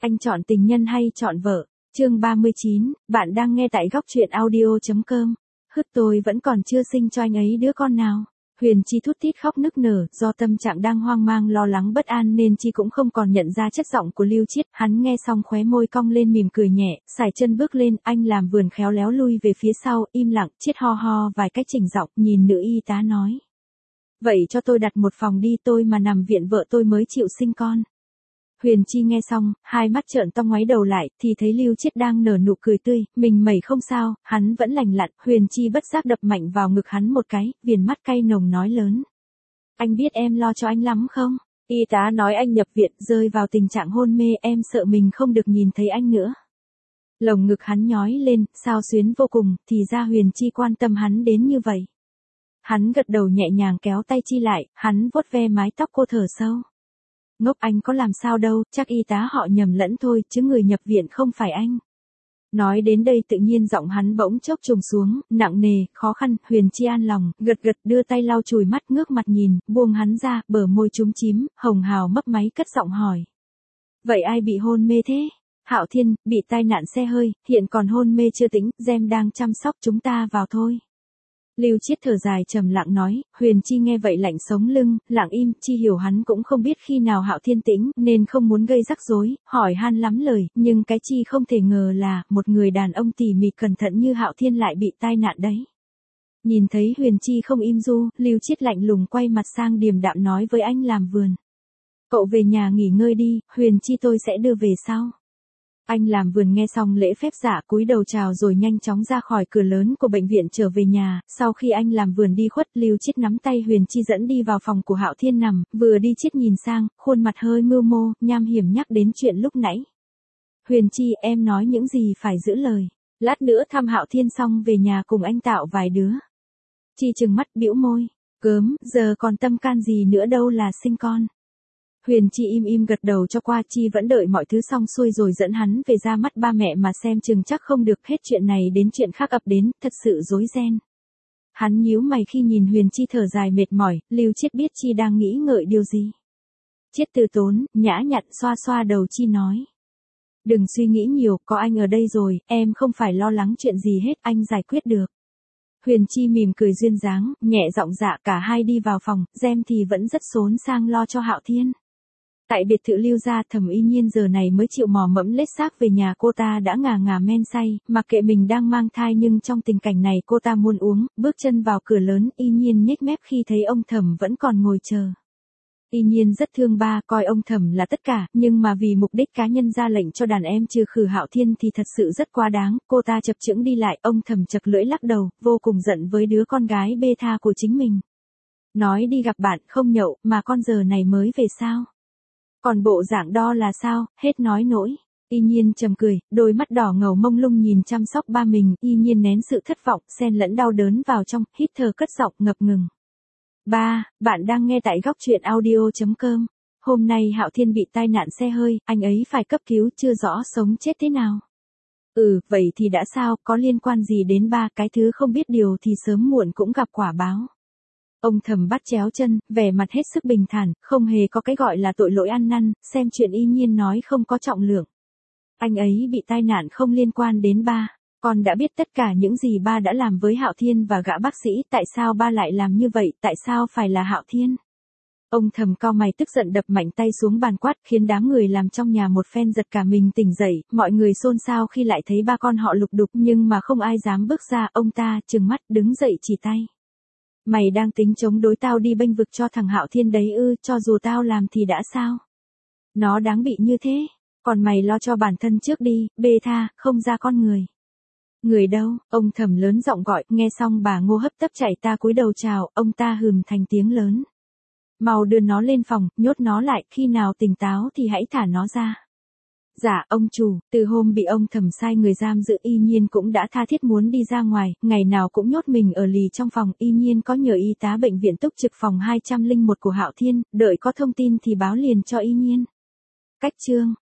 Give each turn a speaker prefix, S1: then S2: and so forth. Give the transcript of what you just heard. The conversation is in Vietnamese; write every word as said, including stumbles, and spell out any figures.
S1: Anh chọn tình nhân hay chọn vợ? Chương ba mươi chín, bạn đang nghe tại góc truyện audio.com. Hứt, tôi vẫn còn chưa sinh cho anh ấy đứa con nào. Huyền Chi thút thít khóc nức nở, do tâm trạng đang hoang mang lo lắng bất an nên Chi cũng không còn nhận ra chất giọng của Lưu Chiết. Hắn nghe xong khóe môi cong lên mỉm cười nhẹ, sải chân bước lên, anh làm vườn khéo léo lui về phía sau, im lặng, Chiết ho ho vài cách chỉnh giọng, nhìn nữ y tá nói. Vậy cho tôi đặt một phòng đi, tôi mà nằm viện vợ tôi mới chịu sinh con. Huyền Chi nghe xong, hai mắt trợn to ngoáy đầu lại, thì thấy Lưu Chiết đang nở nụ cười tươi, mình mẩy không sao, hắn vẫn lành lặn. Huyền Chi bất giác đập mạnh vào ngực hắn một cái, viền mắt cay nồng nói lớn. Anh biết em lo cho anh lắm không? Y tá nói anh nhập viện, rơi vào tình trạng hôn mê, em sợ mình không được nhìn thấy anh nữa. Lồng ngực hắn nhói lên, xao xuyến vô cùng, thì ra Huyền Chi quan tâm hắn đến như vậy. Hắn gật đầu nhẹ nhàng kéo tay Chi lại, hắn vuốt ve mái tóc cô thở sâu. Ngốc, anh có làm sao đâu, chắc y tá họ nhầm lẫn thôi, chứ người nhập viện không phải anh. Nói đến đây tự nhiên giọng hắn bỗng chốc trùng xuống, nặng nề, khó khăn. Huyền Chi an lòng, gật gật đưa tay lau chùi mắt, ngước mặt nhìn, buông hắn ra, bờ môi chúm chím, hồng hào mấp máy cất giọng hỏi. Vậy ai bị hôn mê thế? Hạo Thiên, bị tai nạn xe hơi, hiện còn hôn mê chưa tỉnh, Gem đang chăm sóc, chúng ta vào thôi. Lưu Chiết thở dài trầm lặng nói. Huyền Chi nghe vậy lạnh sống lưng, lặng im. Chi hiểu hắn cũng không biết khi nào Hạo Thiên tĩnh, nên không muốn gây rắc rối, hỏi han lắm lời, nhưng cái Chi không thể ngờ là, một người đàn ông tỉ mỉ cẩn thận như Hạo Thiên lại bị tai nạn đấy. Nhìn thấy Huyền Chi không im du, Lưu Chiết lạnh lùng quay mặt sang điềm đạm nói với anh làm vườn. Cậu về nhà nghỉ ngơi đi, Huyền Chi tôi sẽ đưa về sau. Anh làm vườn nghe xong lễ phép giả cúi đầu chào rồi nhanh chóng ra khỏi cửa lớn của bệnh viện trở về nhà. Sau khi anh làm vườn đi khuất, Lưu Chiết nắm tay Huyền Chi dẫn đi vào phòng của Hạo Thiên nằm, vừa đi Chiết nhìn sang, khuôn mặt hơi mưu mô, nham hiểm nhắc đến chuyện lúc nãy. Huyền Chi, em nói những gì phải giữ lời. Lát nữa thăm Hạo Thiên xong về nhà cùng anh tạo vài đứa. Chi trừng mắt bĩu môi, gớm, giờ còn tâm can gì nữa đâu là sinh con. Huyền Chi im im gật đầu cho qua. Chi vẫn đợi mọi thứ xong xuôi rồi dẫn hắn về ra mắt ba mẹ mà xem chừng chắc không được, hết chuyện này đến chuyện khác ập đến, thật sự rối ren. Hắn nhíu mày khi nhìn Huyền Chi thở dài mệt mỏi. Lưu Chiết biết Chi đang nghĩ ngợi điều gì. Chiết từ tốn, nhã nhặn xoa xoa đầu Chi nói. Đừng suy nghĩ nhiều, có anh ở đây rồi, em không phải lo lắng chuyện gì hết, anh giải quyết được. Huyền Chi mỉm cười duyên dáng, nhẹ giọng dạ. Cả hai đi vào phòng, Gem thì vẫn rất xốn sang lo cho Hạo Thiên. Tại biệt thự Lưu gia, Thẩm Y Nhiên giờ này mới chịu mò mẫm lết xác về nhà. Cô ta đã ngà ngà men say, mặc kệ mình đang mang thai nhưng trong tình cảnh này cô ta muốn uống. Bước chân vào cửa lớn, Y Nhiên nhếch mép khi thấy ông Thẩm vẫn còn ngồi chờ. Y Nhiên rất thương ba, coi ông Thẩm là tất cả, nhưng mà vì mục đích cá nhân ra lệnh cho đàn em trừ khử Hạo Thiên thì thật sự rất quá đáng. Cô ta chập chững đi lại, ông Thẩm chật lưỡi lắc đầu, vô cùng giận với đứa con gái bê tha của chính mình. Nói đi gặp bạn không nhậu, mà con giờ này mới về sao? Còn bộ dạng đo là sao, hết nói nỗi. Y Nhiên trầm cười, đôi mắt đỏ ngầu mông lung nhìn chăm sóc ba mình. Y Nhiên nén sự thất vọng, xen lẫn đau đớn vào trong, hít thở cất giọng ngập ngừng. Ba, bạn đang nghe tại góc truyện audio.com. Hôm nay Hạo Thiên bị tai nạn xe hơi, anh ấy phải cấp cứu, chưa rõ sống chết thế nào. Ừ, vậy thì đã sao, có liên quan gì đến ba? Cái thứ không biết điều thì sớm muộn cũng gặp quả báo. Ông Thẩm bắt chéo chân, vẻ mặt hết sức bình thản, không hề có cái gọi là tội lỗi ăn năn, xem chuyện Y Nhiên nói không có trọng lượng. Anh ấy bị tai nạn không liên quan đến ba. Con đã biết tất cả những gì ba đã làm với Hạo Thiên và gã bác sĩ, tại sao ba lại làm như vậy, tại sao phải là Hạo Thiên? Ông Thẩm cau mày tức giận đập mạnh tay xuống bàn quát, khiến đám người làm trong nhà một phen giật cả mình tỉnh dậy. Mọi người xôn xao khi lại thấy ba con họ lục đục, nhưng mà không ai dám bước ra. Ông ta trừng mắt đứng dậy chỉ tay. Mày đang tính chống đối tao đi bênh vực cho thằng Hạo Thiên đấy ư? Cho dù tao làm thì đã sao? Nó đáng bị như thế. Còn mày lo cho bản thân trước đi, bê tha, không ra con người. Người đâu? Ông Thẩm lớn giọng gọi. Nghe xong bà Ngô hấp tấp chạy ta cúi đầu chào. Ông ta hừm thành tiếng lớn. Mau đưa nó lên phòng, nhốt nó lại, khi nào tỉnh táo thì hãy thả nó ra. Dạ, ông chủ. Từ hôm bị ông Thẩm sai người giam giữ, Y Nhiên cũng đã tha thiết muốn đi ra ngoài, ngày nào cũng nhốt mình ở lì trong phòng. Y Nhiên có nhờ y tá bệnh viện túc trực phòng hai trăm lẻ một của Hạo Thiên, đợi có thông tin thì báo liền cho Y Nhiên. Cách chương